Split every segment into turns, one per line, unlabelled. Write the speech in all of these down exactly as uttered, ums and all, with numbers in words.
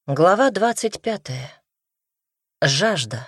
Глава двадцать пятая. Жажда.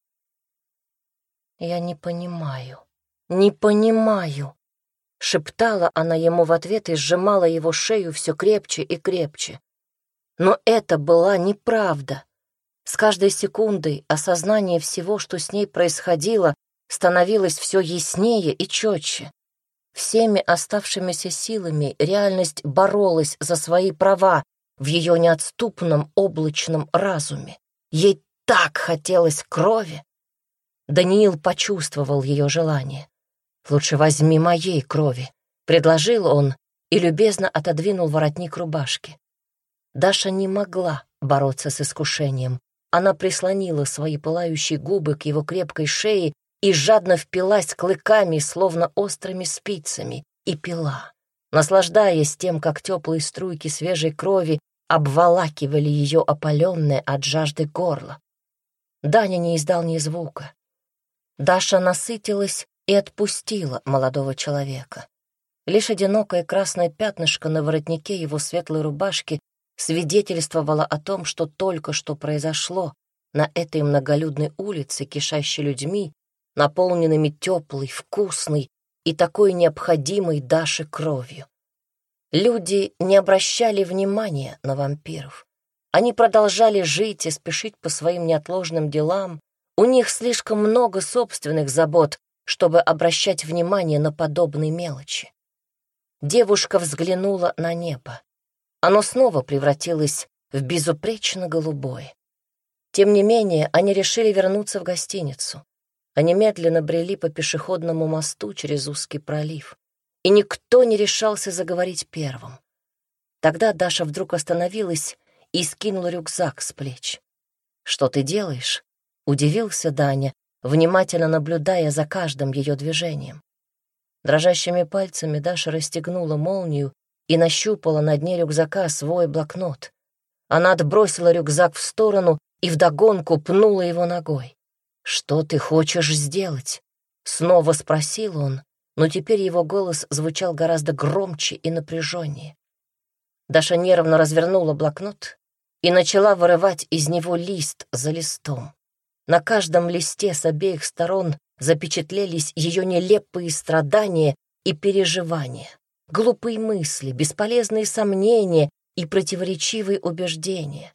«Я не понимаю, не понимаю», — шептала она ему в ответ и сжимала его шею все крепче и крепче. Но это была неправда. С каждой секундой осознание всего, что с ней происходило, становилось все яснее и четче. Всеми оставшимися силами реальность боролась за свои права в ее неотступном облачном разуме. Ей так хотелось крови. Даниил почувствовал ее желание. «Лучше возьми моей крови», — предложил он и любезно отодвинул воротник рубашки. Даша не могла бороться с искушением. Она прислонила свои пылающие губы к его крепкой шее и жадно впилась клыками, словно острыми спицами, и пила, наслаждаясь тем, как теплые струйки свежей крови обволакивали ее опаленное от жажды горло. Даня не издал ни звука. Даша насытилась и отпустила молодого человека. Лишь одинокое красное пятнышко на воротнике его светлой рубашки свидетельствовало о том, что только что произошло на этой многолюдной улице, кишащей людьми, наполненными теплой, вкусной и такой необходимой Даше кровью. Люди не обращали внимания на вампиров. Они продолжали жить и спешить по своим неотложным делам. У них слишком много собственных забот, чтобы обращать внимание на подобные мелочи. Девушка взглянула на небо. Оно снова превратилось в безупречно голубое. Тем не менее, они решили вернуться в гостиницу. Они медленно брели по пешеходному мосту через узкий пролив, и никто не решался заговорить первым. Тогда Даша вдруг остановилась и скинула рюкзак с плеч. «Что ты делаешь?» — удивился Даня, внимательно наблюдая за каждым ее движением. Дрожащими пальцами Даша расстегнула молнию и нащупала на дне рюкзака свой блокнот. Она отбросила рюкзак в сторону и вдогонку пнула его ногой. «Что ты хочешь сделать?» — снова спросил он, но теперь его голос звучал гораздо громче и напряженнее. Даша нервно развернула блокнот и начала вырывать из него лист за листом. На каждом листе с обеих сторон запечатлелись ее нелепые страдания и переживания, глупые мысли, бесполезные сомнения и противоречивые убеждения.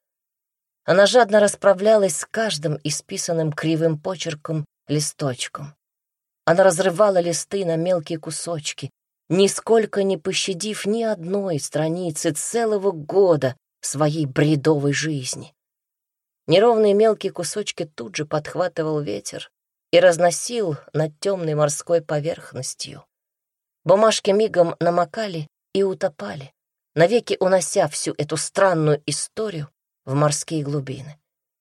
Она жадно расправлялась с каждым исписанным кривым почерком листочком. Она разрывала листы на мелкие кусочки, нисколько не пощадив ни одной страницы целого года своей бредовой жизни. Неровные мелкие кусочки тут же подхватывал ветер и разносил над темной морской поверхностью. Бумажки мигом намокали и утопали, навеки унося всю эту странную историю в морские глубины.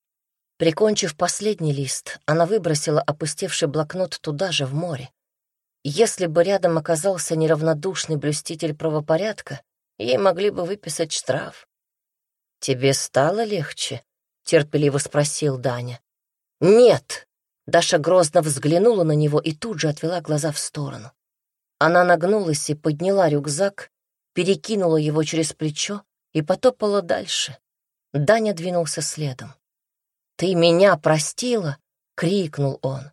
Прикончив последний лист, она выбросила опустевший блокнот туда же, в море. Если бы рядом оказался неравнодушный блюститель правопорядка, ей могли бы выписать штраф. «Тебе стало легче?» — терпеливо спросил Даня. «Нет!» — Даша грозно взглянула на него и тут же отвела глаза в сторону. Она нагнулась и подняла рюкзак, перекинула его через плечо и потопала дальше. Даня двинулся следом. «Ты меня простила?» — крикнул он.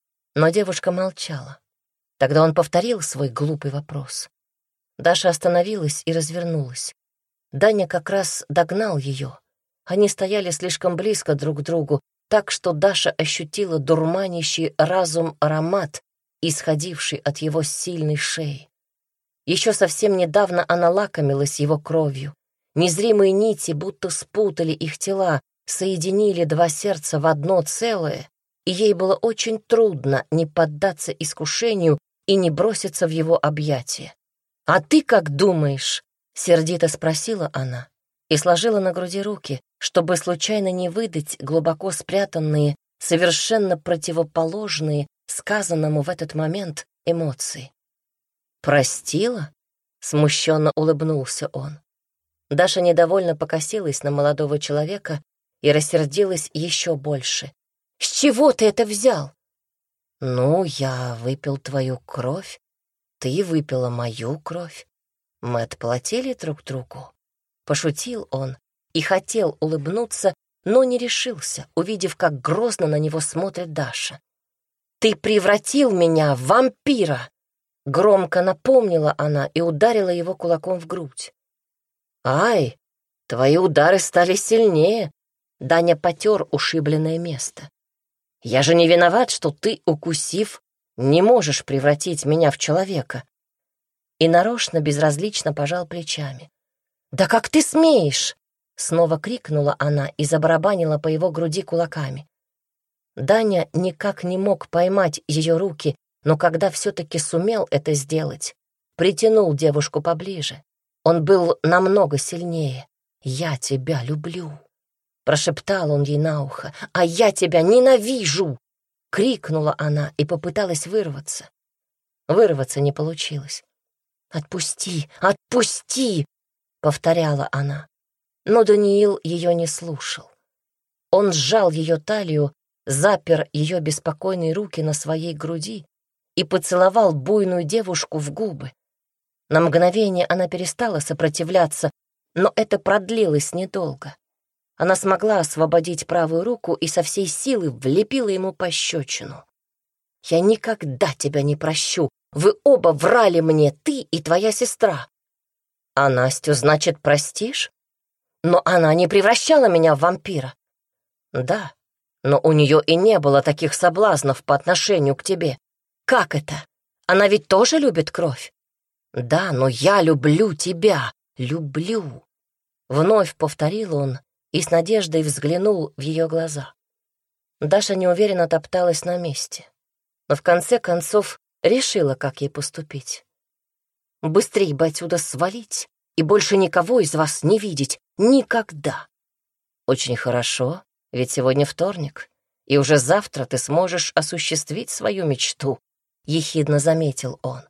Но девушка молчала. Тогда он повторил свой глупый вопрос. Даша остановилась и развернулась. Даня как раз догнал ее. Они стояли слишком близко друг к другу, так что Даша ощутила дурманящий разум аромат, исходивший от его сильной шеи. Еще совсем недавно она лакомилась его кровью. Незримые нити будто спутали их тела, соединили два сердца в одно целое, и ей было очень трудно не поддаться искушению и не броситься в его объятия. «А ты как думаешь?» — сердито спросила она и сложила на груди руки, чтобы случайно не выдать глубоко спрятанные, совершенно противоположные сказанному в этот момент эмоции. «Простила?» — смущенно улыбнулся он. Даша недовольно покосилась на молодого человека и рассердилась еще больше. «С чего ты это взял?» «Ну, я выпил твою кровь, ты выпила мою кровь. Мы отплатили друг другу». Пошутил он и хотел улыбнуться, но не решился, увидев, как грозно на него смотрит Даша. «Ты превратил меня в вампира!» Громко напомнила она и ударила его кулаком в грудь. «Ай, твои удары стали сильнее!» Даня потер ушибленное место. «Я же не виноват, что ты, укусив, не можешь превратить меня в человека». И нарочно безразлично пожал плечами. «Да как ты смеешь!» Снова крикнула она и забарабанила по его груди кулаками. Даня никак не мог поймать ее руки, но когда все-таки сумел это сделать, притянул девушку поближе. Он был намного сильнее. «Я тебя люблю», — прошептал он ей на ухо. «А я тебя ненавижу!» — крикнула она и попыталась вырваться. Вырваться не получилось. «Отпусти, отпусти!» — повторяла она. Но Даниил ее не слушал. Он сжал ее талию, запер ее беспокойные руки на своей груди и поцеловал буйную девушку в губы. На мгновение она перестала сопротивляться, но это продлилось недолго. Она смогла освободить правую руку и со всей силы влепила ему пощечину. «Я никогда тебя не прощу. Вы оба врали мне, ты и твоя сестра». «А Настю, значит, простишь? Но она не превращала меня в вампира». «Да, но у нее и не было таких соблазнов по отношению к тебе. Как это? Она ведь тоже любит кровь?» «Да, но я люблю тебя, люблю», — вновь повторил он и с надеждой взглянул в ее глаза. Даша неуверенно топталась на месте, но в конце концов решила, как ей поступить. «Быстрей бы отсюда свалить и больше никого из вас не видеть никогда». «Очень хорошо, ведь сегодня вторник, и уже завтра ты сможешь осуществить свою мечту», — ехидно заметил он.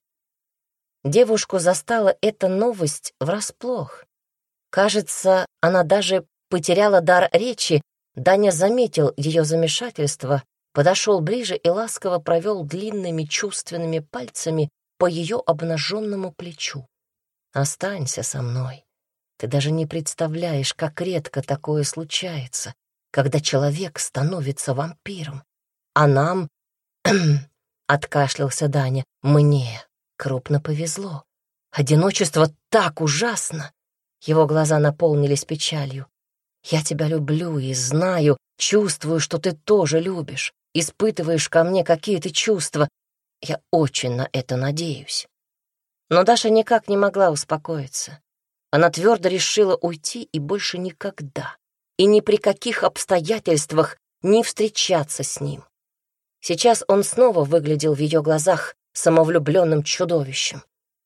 Девушку застала эта новость врасплох. Кажется, она даже потеряла дар речи. Даня заметил ее замешательство, подошел ближе и ласково провел длинными чувственными пальцами по ее обнаженному плечу. «Останься со мной. Ты даже не представляешь, как редко такое случается, когда человек становится вампиром. А нам...» — откашлялся Даня. «Мне крупно повезло. Одиночество так ужасно!» Его глаза наполнились печалью. «Я тебя люблю и знаю, чувствую, что ты тоже любишь, испытываешь ко мне какие-то чувства. Я очень на это надеюсь». Но Даша никак не могла успокоиться. Она твердо решила уйти и больше никогда, и ни при каких обстоятельствах не встречаться с ним. Сейчас он снова выглядел в ее глазах самовлюбленным чудовищем.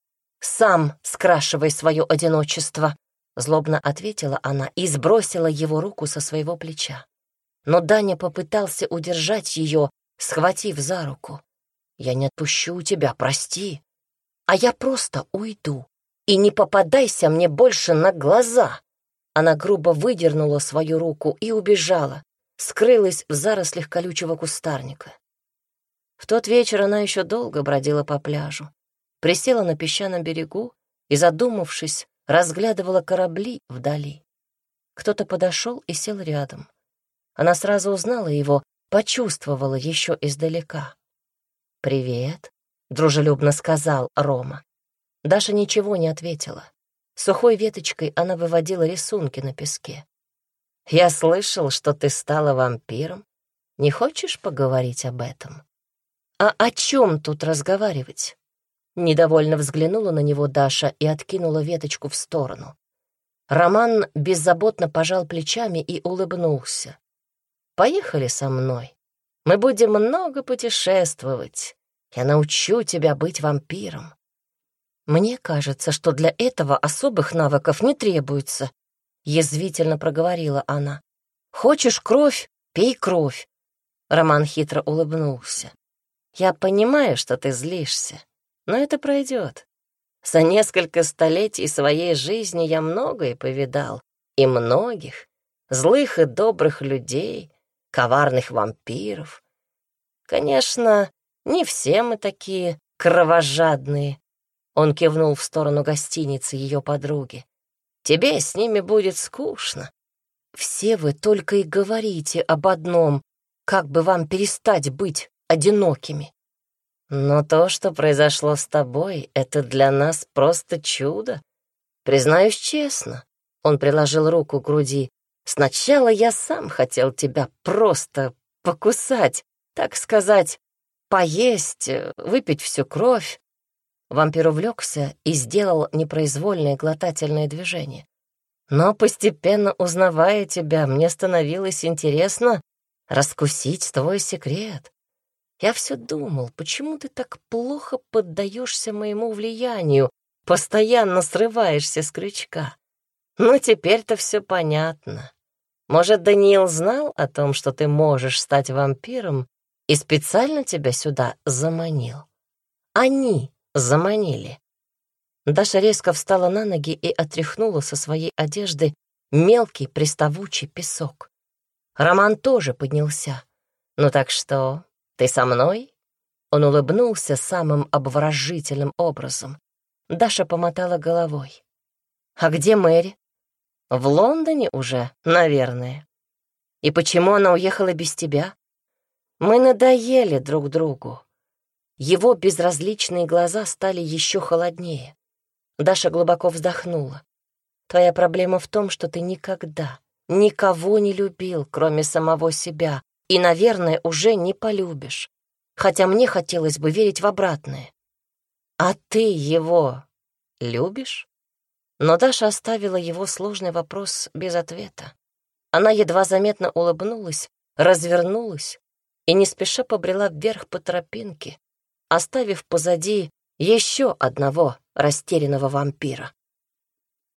«Сам скрашивай свое одиночество», — злобно ответила она и сбросила его руку со своего плеча. Но Даня попытался удержать ее, схватив за руку. «Я не отпущу тебя, прости. А я просто уйду. И не попадайся мне больше на глаза». Она грубо выдернула свою руку и убежала, скрылась в зарослях колючего кустарника. В тот вечер она еще долго бродила по пляжу, присела на песчаном берегу и, задумавшись, разглядывала корабли вдали. Кто-то подошел и сел рядом. Она сразу узнала его, почувствовала еще издалека. «Привет», — дружелюбно сказал Рома. Даша ничего не ответила. Сухой веточкой она выводила рисунки на песке. «Я слышал, что ты стала вампиром. Не хочешь поговорить об этом?» «А о чем тут разговаривать?» Недовольно взглянула на него Даша и откинула веточку в сторону. Роман беззаботно пожал плечами и улыбнулся. «Поехали со мной. Мы будем много путешествовать. Я научу тебя быть вампиром». «Мне кажется, что для этого особых навыков не требуется», — язвительно проговорила она. «Хочешь кровь? Пей кровь». Роман хитро улыбнулся. «Я понимаю, что ты злишься, но это пройдет. За несколько столетий своей жизни я многое повидал, и многих, злых и добрых людей, коварных вампиров. Конечно, не все мы такие кровожадные». Он кивнул в сторону гостиницы ее подруги. «Тебе с ними будет скучно, все вы только и говорите об одном, как бы вам перестать быть одинокими. Но то, что произошло с тобой, это для нас просто чудо. Признаюсь честно, он приложил руку к груди. Сначала я сам хотел тебя просто покусать, так сказать, поесть, выпить всю кровь. Вампир увлекся и сделал непроизвольное глотательное движение. Но постепенно, узнавая тебя, мне становилось интересно раскусить твой секрет. Я все думал, почему ты так плохо поддаешься моему влиянию, постоянно срываешься с крючка. Но теперь-то все понятно. Может, Даниил знал о том, что ты можешь стать вампиром, и специально тебя сюда заманил? Они заманили. Даша резко встала на ноги и отряхнула со своей одежды мелкий приставучий песок. Роман тоже поднялся. «Ну так что, ты со мной?» Он улыбнулся самым обворожительным образом. Даша помотала головой. «А где Мэри?» «В Лондоне уже, наверное. И почему она уехала без тебя?» «Мы надоели друг другу». Его безразличные глаза стали еще холоднее. Даша глубоко вздохнула. «Твоя проблема в том, что ты никогда никого не любил, кроме самого себя, и, наверное, уже не полюбишь. Хотя мне хотелось бы верить в обратное. А ты его любишь?» Но Даша оставила его сложный вопрос без ответа. Она едва заметно улыбнулась, развернулась и не спеша побрела вверх по тропинке, оставив позади еще одного растерянного вампира.